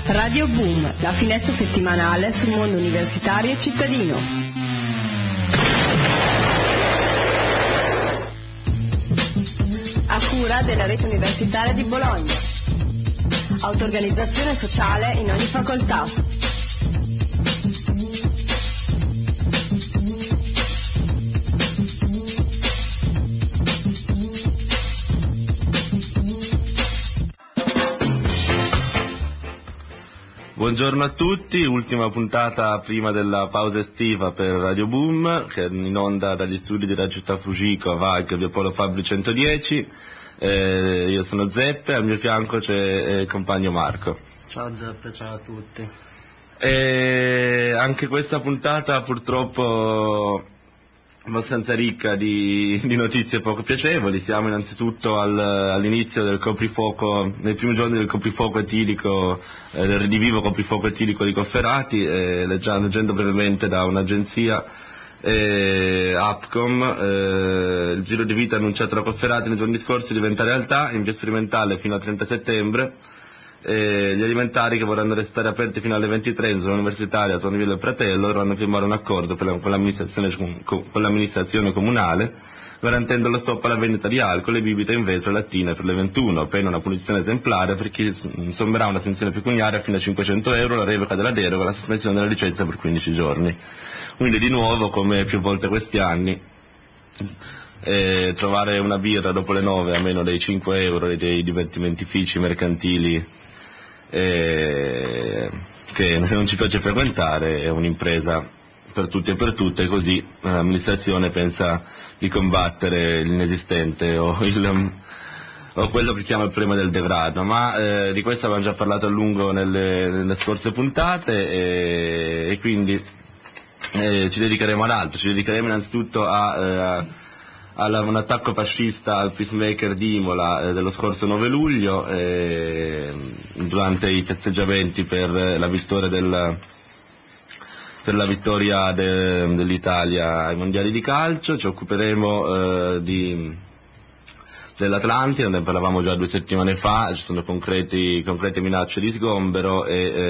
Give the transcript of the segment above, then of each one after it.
Radio Boom, la finestra settimanale sul mondo universitario e cittadino. A cura della rete universitaria di Bologna. Auto-organizzazione sociale in ogni facoltà. Buongiorno a tutti, ultima puntata prima della pausa estiva per Radio Boom, che è in onda dagli studi della città Fujiko a VAG, via Polo Fabri 110. Io sono Zeppe, al mio fianco c'è il compagno Marco. Ciao Zeppe, ciao a tutti. Anche questa puntata purtroppo abbastanza ricca di notizie poco piacevoli. Siamo innanzitutto all'inizio del coprifuoco, nei primi giorni del coprifuoco etilico, del redivivo coprifuoco etilico di Cofferati, leggendo brevemente da un'agenzia, Upcom, il giro di vita annunciato da Cofferati nei giorni scorsi diventa realtà in via sperimentale fino al 30 settembre. Gli alimentari che vorranno restare aperti fino alle 23 in zona universitaria, Torneville e Pratello dovranno firmare un accordo con l'amministrazione comunale, garantendo lo stop alla vendita di alcol e bibite in vetro e lattine per le 21, pena una punizione esemplare per chi insommerà una sanzione pecuniaria fino a 500 euro, la revoca della deroga e la sospensione della licenza per 15 giorni. Quindi di nuovo, come più volte questi anni, trovare una birra dopo le 9 a meno dei 5 euro dei divertimentifici mercantili che non ci piace frequentare è un'impresa per tutti e per tutte, così l'amministrazione pensa di combattere l'inesistente o quello che chiama il problema del degrado, ma di questo abbiamo già parlato a lungo nelle scorse puntate e quindi ci dedicheremo ad altro. Ci dedicheremo innanzitutto a un attacco fascista al Peacemaker di Imola dello scorso 9 luglio durante i festeggiamenti per la vittoria dell'Italia ai mondiali di calcio. Ci occuperemo dell'Atlantide, ne parlavamo già 2 settimane fa, ci sono concrete minacce di sgombero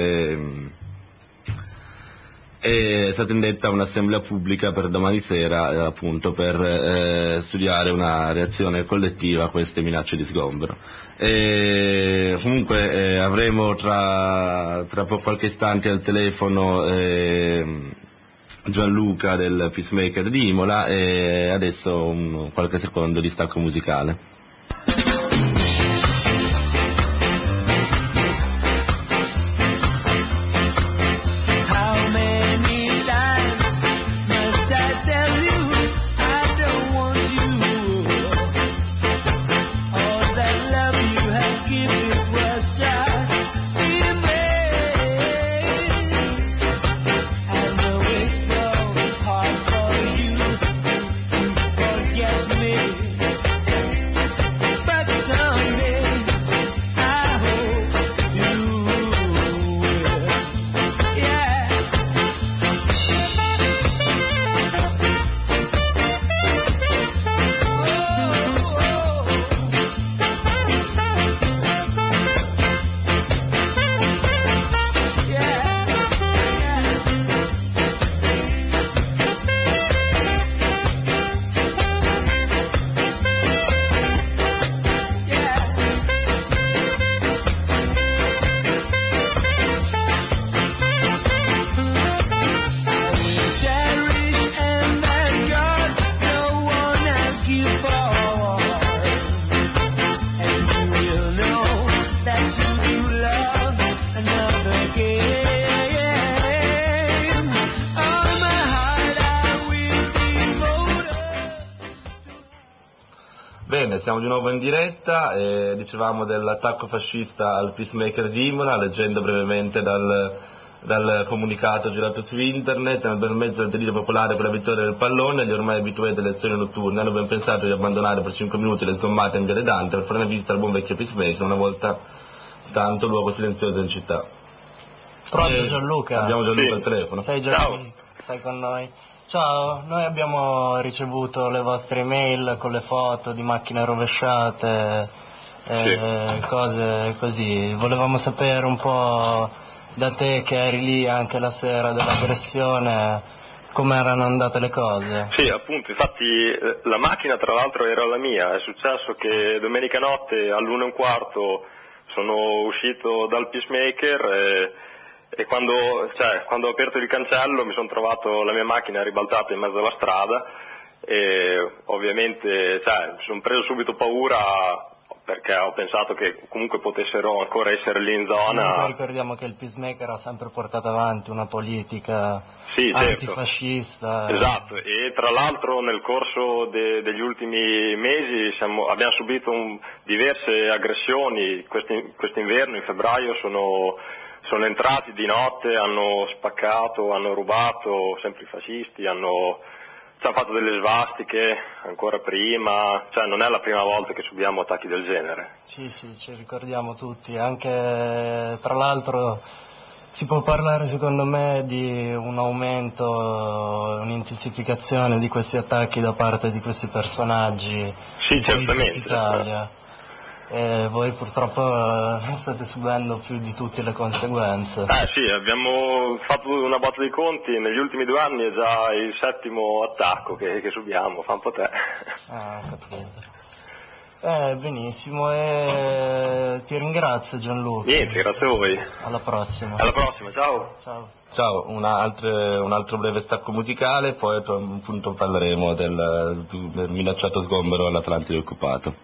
è stata indetta un'assemblea pubblica per domani sera appunto per studiare una reazione collettiva a queste minacce di sgombero. Comunque avremo tra qualche istante al telefono Gianluca del Peacemaker di Imola e adesso qualche secondo di stacco musicale. Bene, siamo di nuovo in diretta e dicevamo dell'attacco fascista al Peacemaker di Imola, leggendo brevemente dal comunicato girato su internet. Nel bel mezzo del delirio popolare per la vittoria del pallone, gli ormai abituati alle lezioni notturne hanno ben pensato di abbandonare per 5 minuti le sgommate in via Le Dante per fare una visita al buon vecchio Peacemaker, una volta tanto luogo silenzioso in città. Pronto Gianluca? Abbiamo Gianluca al telefono. Sei già qui? Sei con noi? Ciao, noi abbiamo ricevuto le vostre email con le foto di macchine rovesciate cose così. Volevamo sapere un po' da te, che eri lì anche la sera dell'aggressione, come erano andate le cose. Sì, appunto, infatti la macchina tra l'altro era la mia. È successo che domenica notte all'1:15 sono uscito dal Peacemaker e quando ho aperto il cancello mi sono trovato la mia macchina ribaltata in mezzo alla strada e ovviamente mi sono preso subito paura, perché ho pensato che comunque potessero ancora essere lì in zona. Comunque ricordiamo che il Peacemaker ha sempre portato avanti una politica antifascista. Certo. Esatto, e tra l'altro nel corso degli ultimi mesi abbiamo subito diverse aggressioni. Quest'inverno, in febbraio, sono entrati di notte, hanno spaccato, hanno rubato, sempre i fascisti, ci hanno fatto delle svastiche ancora prima, non è la prima volta che subiamo attacchi del genere. Sì, ci ricordiamo tutti, anche tra l'altro si può parlare secondo me di un aumento, un'intensificazione di questi attacchi da parte di questi personaggi in tutta Italia. E voi purtroppo state subendo più di tutte le conseguenze. Sì, abbiamo fatto una botta di conti, negli ultimi 2 anni è già il 7° attacco che subiamo, fa un po' te. Ho capito. Benissimo, ti ringrazio Gianluca. Niente, grazie a voi. Alla prossima. Alla prossima, ciao. Ciao, un altro breve stacco musicale, poi appunto parleremo del minacciato sgombero all'Atlantide occupato.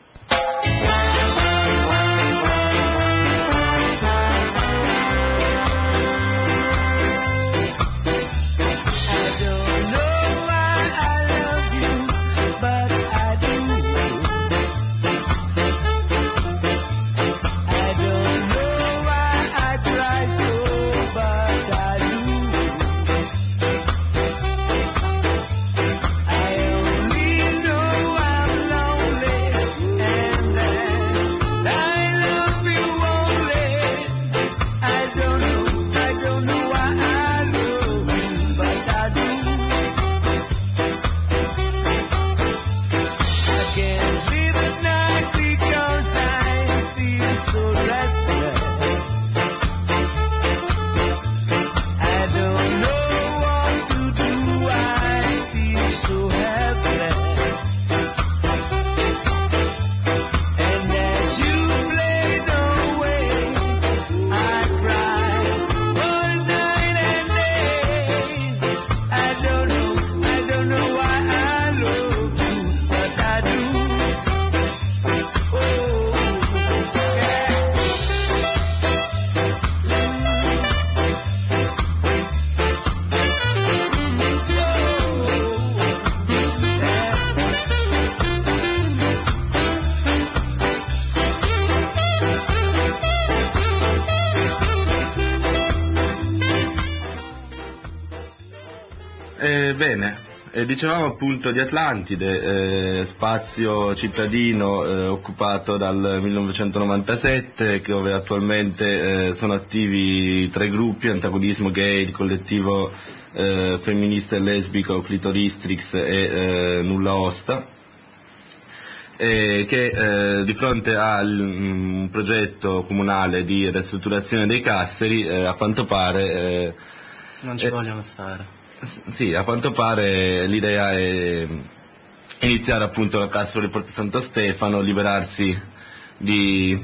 Bene, dicevamo appunto di Atlantide, spazio cittadino occupato dal 1997, dove attualmente sono attivi 3 gruppi: Antagonismo Gay, il collettivo femminista e lesbico Clitoristrix e Nulla Osta, che di fronte a un progetto comunale di ristrutturazione dei casseri a quanto pare non ci vogliono stare. Sì, a quanto pare l'idea è iniziare appunto la Castro del Porto Santo Stefano, liberarsi di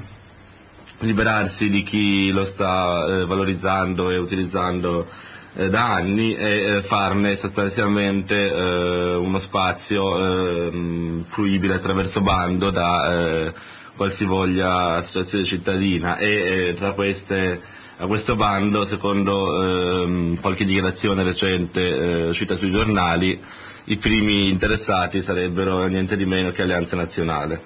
chi lo sta valorizzando e utilizzando da anni e farne sostanzialmente uno spazio fruibile attraverso bando da qualsivoglia associazione cittadina e a questo bando, secondo qualche dichiarazione recente uscita sui giornali, i primi interessati sarebbero niente di meno che Alleanza Nazionale.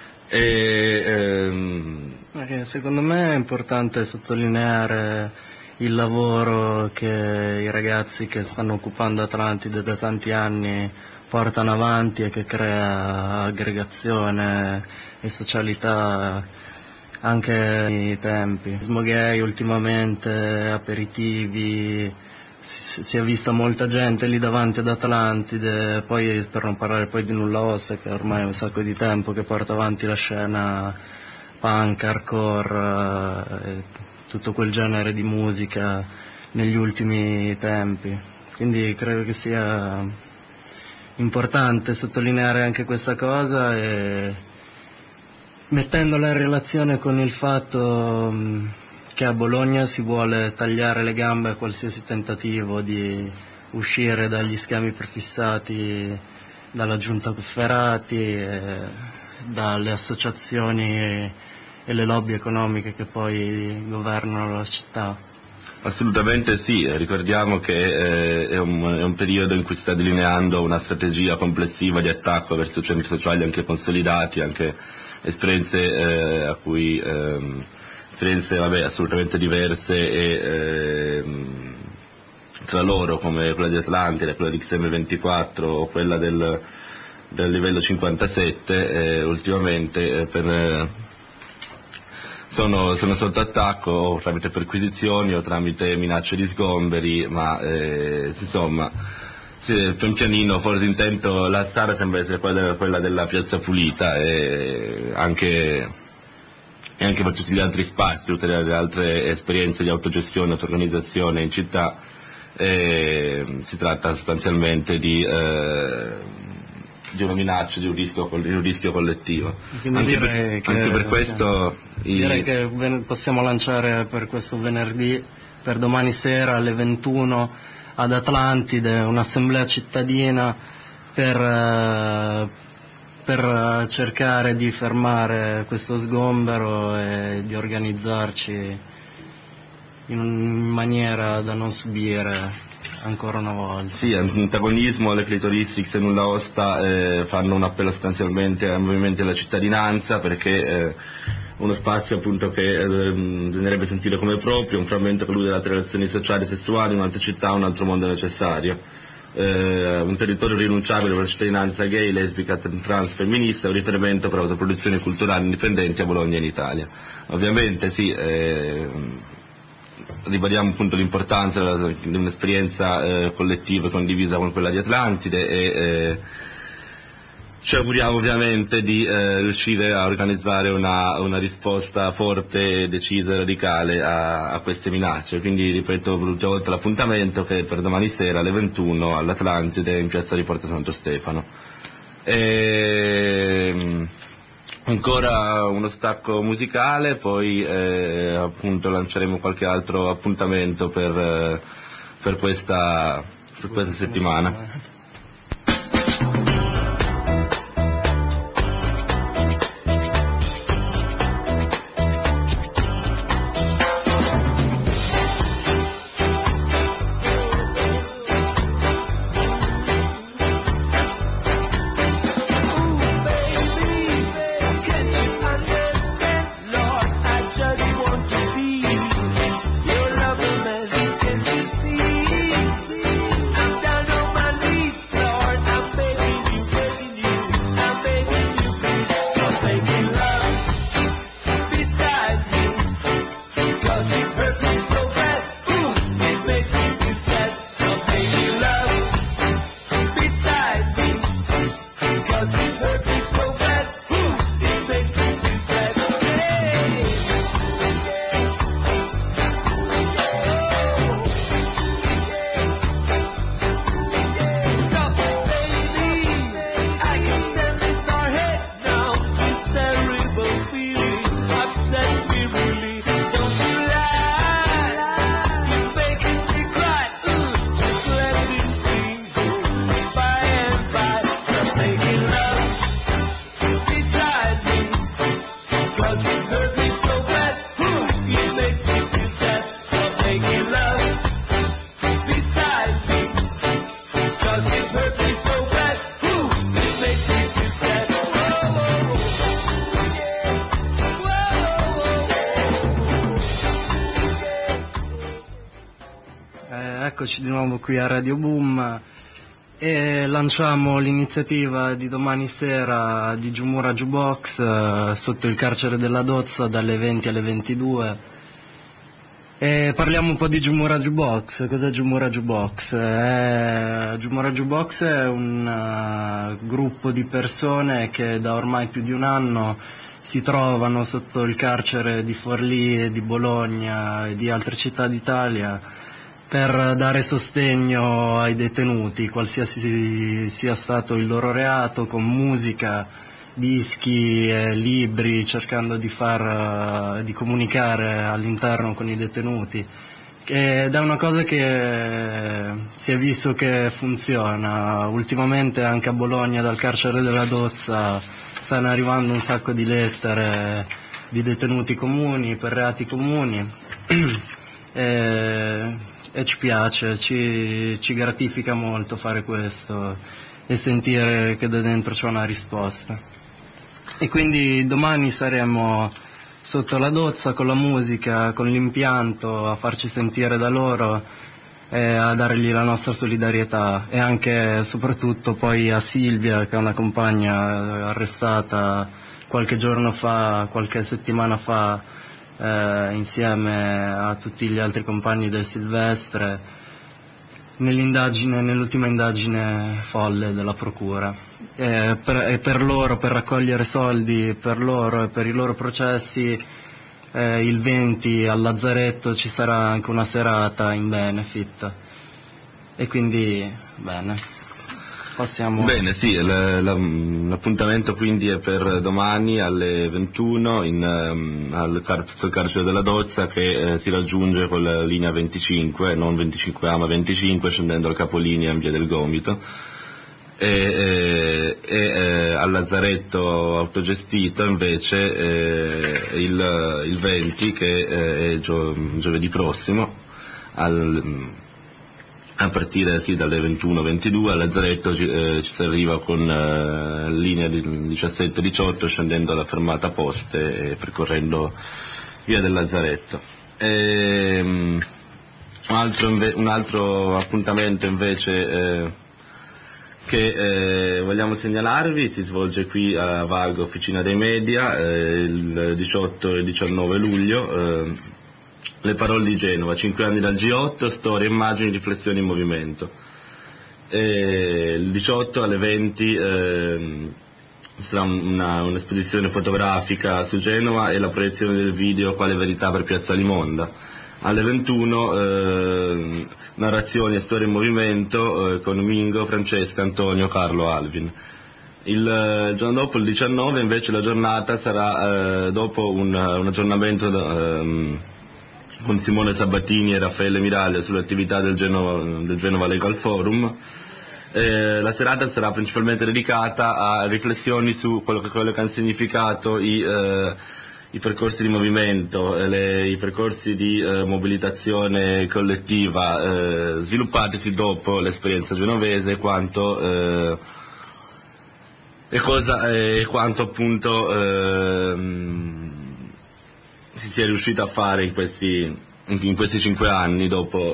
Secondo me è importante sottolineare il lavoro che i ragazzi che stanno occupando Atlantide da tanti anni portano avanti e che crea aggregazione e socialità anche nei tempi. Smogay ultimamente, aperitivi, si è vista molta gente lì davanti ad Atlantide, poi per non parlare poi di Nulla Osta, che ormai è un sacco di tempo che porta avanti la scena punk, hardcore, tutto quel genere di musica negli ultimi tempi. Quindi credo che sia importante sottolineare anche questa cosa, e mettendola in relazione con il fatto che a Bologna si vuole tagliare le gambe a qualsiasi tentativo di uscire dagli schemi prefissati dalla giunta Cofferati, dalle associazioni e le lobby economiche che poi governano la città. Assolutamente sì, ricordiamo che è un periodo in cui si sta delineando una strategia complessiva di attacco verso centri sociali anche consolidati, anche esperienze assolutamente diverse e tra loro, come quella di Atlantide, quella di XM24 o quella del livello 57, ultimamente sono sotto attacco o tramite perquisizioni o tramite minacce di sgomberi, ma insomma pian pianino, fuori d'intento, la strada sembra essere quella della piazza pulita, e anche per tutti gli altri spazi, tutte le altre esperienze di autogestione, auto-organizzazione in città. Si tratta sostanzialmente di una minaccia, di un rischio collettivo. Anche per questo direi che possiamo lanciare per questo venerdì, per domani sera alle 21 ad Atlantide, un'assemblea cittadina per cercare di fermare questo sgombero e di organizzarci in maniera da non subire ancora una volta. Sì, antagonismo alle clitoristics e nulla osta fanno un appello sostanzialmente ai movimenti della cittadinanza, perché uno spazio appunto che bisognerebbe sentire come proprio, un frammento che elude le altre relazioni sociali e sessuali, un'altra città, un altro mondo necessario. Un territorio rinunciabile per la cittadinanza gay, lesbica, trans, femminista, un riferimento per l'autoproduzione culturale indipendente a Bologna e in Italia. Ovviamente sì, ribadiamo appunto l'importanza di un'esperienza collettiva e condivisa come quella di Atlantide, e ci auguriamo ovviamente di riuscire a organizzare una risposta forte, decisa e radicale a queste minacce. Quindi ripeto per l'ultima volta l'appuntamento, che è per domani sera alle 21 all'Atlantide in piazza di Porta Santo Stefano. Ancora uno stacco musicale, poi appunto lanceremo qualche altro appuntamento per questa settimana. Eccoci di nuovo qui a Radio Boom e lanciamo l'iniziativa di domani sera di Jumura Jukebox sotto il carcere della Dozza dalle 20 alle 22 e parliamo un po' di Jumura Jukebox. Cos'è Jumura Jukebox? Jumura Jukebox è un gruppo di persone che da ormai più di un anno si trovano sotto il carcere di Forlì e di Bologna e di altre città d'Italia per dare sostegno ai detenuti, qualsiasi sia stato il loro reato, con musica, dischi, libri, cercando di comunicare all'interno con i detenuti. Ed è una cosa che si è visto che funziona. Ultimamente anche a Bologna, dal carcere della Dozza, stanno arrivando un sacco di lettere di detenuti comuni per reati comuni e ci piace, ci gratifica molto fare questo e sentire che da dentro c'è una risposta. E quindi domani saremo sotto la Dozza con la musica, con l'impianto, a farci sentire da loro e a dargli la nostra solidarietà, e anche e soprattutto poi a Silvia, che è una compagna arrestata qualche giorno fa, qualche settimana fa, insieme a tutti gli altri compagni del Silvestre, nell'ultima indagine folle della procura. E per loro, per raccogliere soldi per loro e per i loro processi, il 20 al Lazzaretto ci sarà anche una serata in benefit, e quindi bene, passiamo. Bene, sì, l'appuntamento quindi è per domani alle 21 al carcere della Dozza, che si raggiunge con la linea 25, non 25A ma 25, scendendo al capolinea in via del Gomito, e al Lazzaretto autogestito invece il 20, che è giovedì prossimo, a partire dalle 21-22 al Lazzaretto ci si arriva con linea 17-18, scendendo alla fermata Poste e percorrendo via del Lazzaretto. Un altro appuntamento invece che vogliamo segnalarvi si svolge qui a Valgo, Officina dei Media, il 18 e 19 luglio. Le parole di Genova, 5 anni dal G8, storie, immagini, riflessioni in movimento. Il 18 alle 20 sarà un'esposizione fotografica su Genova e la proiezione del video Quale verità per Piazza Limonda. Alle 21 narrazioni e storie in movimento con Mingo, Francesca, Antonio, Carlo, Alvin. Il giorno dopo, il 19, invece, la giornata sarà dopo un aggiornamento con Simone Sabatini e Raffaele Miraglia sulle attività del Genova Legal Forum. La serata sarà principalmente dedicata a riflessioni su quello che hanno significato i percorsi di movimento, i percorsi di mobilitazione collettiva sviluppatisi dopo l'esperienza genovese, quanto appunto si sia riuscito a fare in questi 5 anni dopo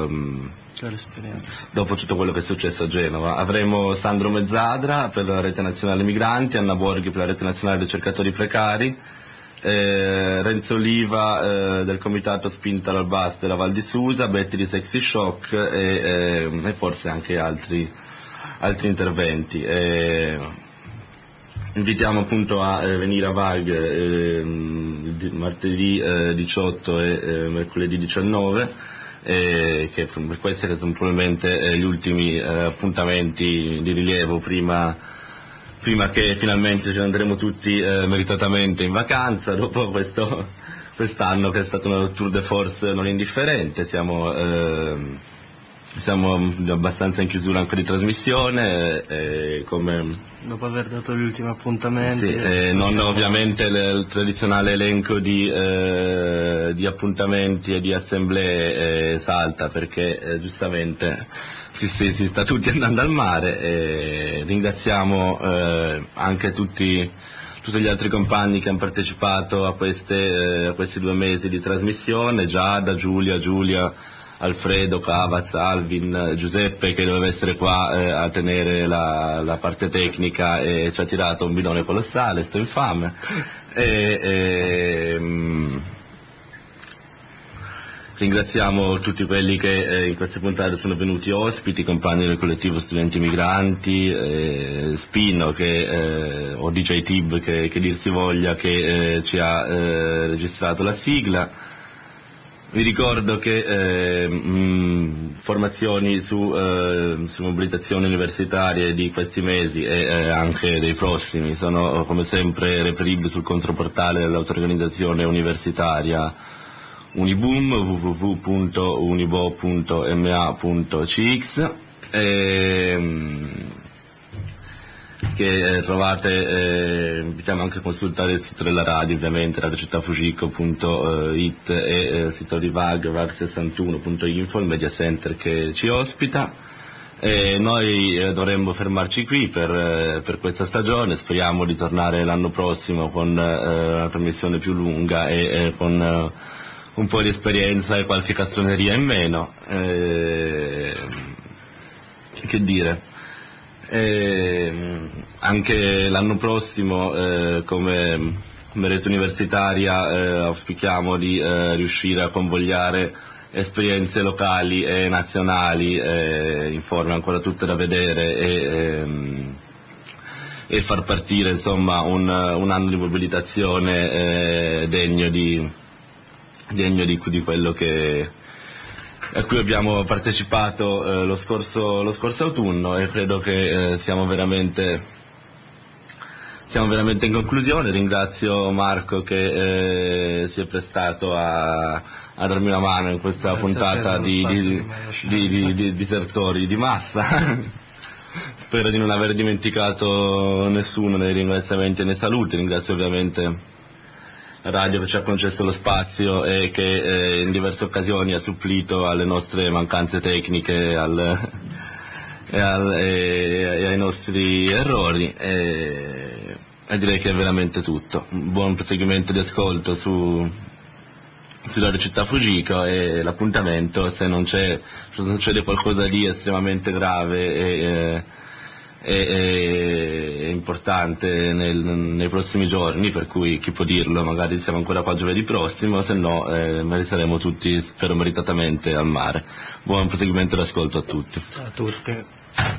tutto quello che è successo a Genova. Avremo Sandro Mezzadra per la Rete Nazionale Migranti, Anna Borghi per la Rete Nazionale Ricercatori Precari, Renzo Oliva del Comitato Spinta all'Albasta e la Val di Susa, Betty di Sexy Shock e forse anche altri interventi. Invitiamo appunto a venire a Valg martedì 18 e mercoledì 19, che questi che sono probabilmente gli ultimi appuntamenti di rilievo prima che finalmente ce ne andremo tutti meritatamente in vacanza dopo quest'anno che è stato una tour de force non indifferente. Siamo abbastanza in chiusura anche di trasmissione, come dopo aver dato gli ultimi appuntamenti. Sì, non ovviamente il tradizionale elenco di appuntamenti e di assemblee salta, perché giustamente si sta tutti andando al mare. Ringraziamo anche tutti gli altri compagni che hanno partecipato a questi 2 mesi di trasmissione: Giada, Giulia, Alfredo, Cavaz, Alvin, Giuseppe, che doveva essere qua a tenere la parte tecnica e ci ha tirato un bidone colossale, sto infame. Ringraziamo tutti quelli che in queste puntate sono venuti ospiti, compagni del collettivo Studenti Migranti, Spino o DJ Tib che dir si voglia, che ci ha registrato la sigla. Vi ricordo che formazioni su mobilitazioni universitarie di questi mesi e anche dei prossimi sono come sempre reperibili sul controportale dell'autoorganizzazione universitaria Uniboom, www.unibo.ma.cx, che trovate, invitiamo anche a consultare il sito della radio, ovviamente radiocittafujiko.it e il sito di VAG61.info, il media center che ci ospita. Noi dovremmo fermarci qui per questa stagione, speriamo di tornare l'anno prossimo con una trasmissione più lunga e con un po' di esperienza e qualche castroneria in meno. Che dire, anche l'anno prossimo come rete universitaria auspichiamo di riuscire a convogliare esperienze locali e nazionali in forme ancora tutte da vedere e far partire insomma un anno di mobilitazione degno di quello a cui abbiamo partecipato lo scorso autunno, e credo che siamo veramente in conclusione. Ringrazio Marco che si è prestato a darmi una mano in questa puntata di disertori di massa. Spero di non aver dimenticato nessuno nei ringraziamenti e nei saluti. Ringrazio ovviamente radio che ci ha concesso lo spazio e che in diverse occasioni ha supplito alle nostre mancanze tecniche e ai nostri errori, e direi che è veramente tutto. Buon proseguimento di ascolto su Radio Città Fujiko, e l'appuntamento, se non succede qualcosa di estremamente grave è importante nei prossimi giorni, per cui chi può dirlo, magari siamo ancora qua giovedì prossimo, se no saremo tutti, spero meritatamente, al mare. Buon proseguimento d'ascolto a tutti. Ciao a tutti.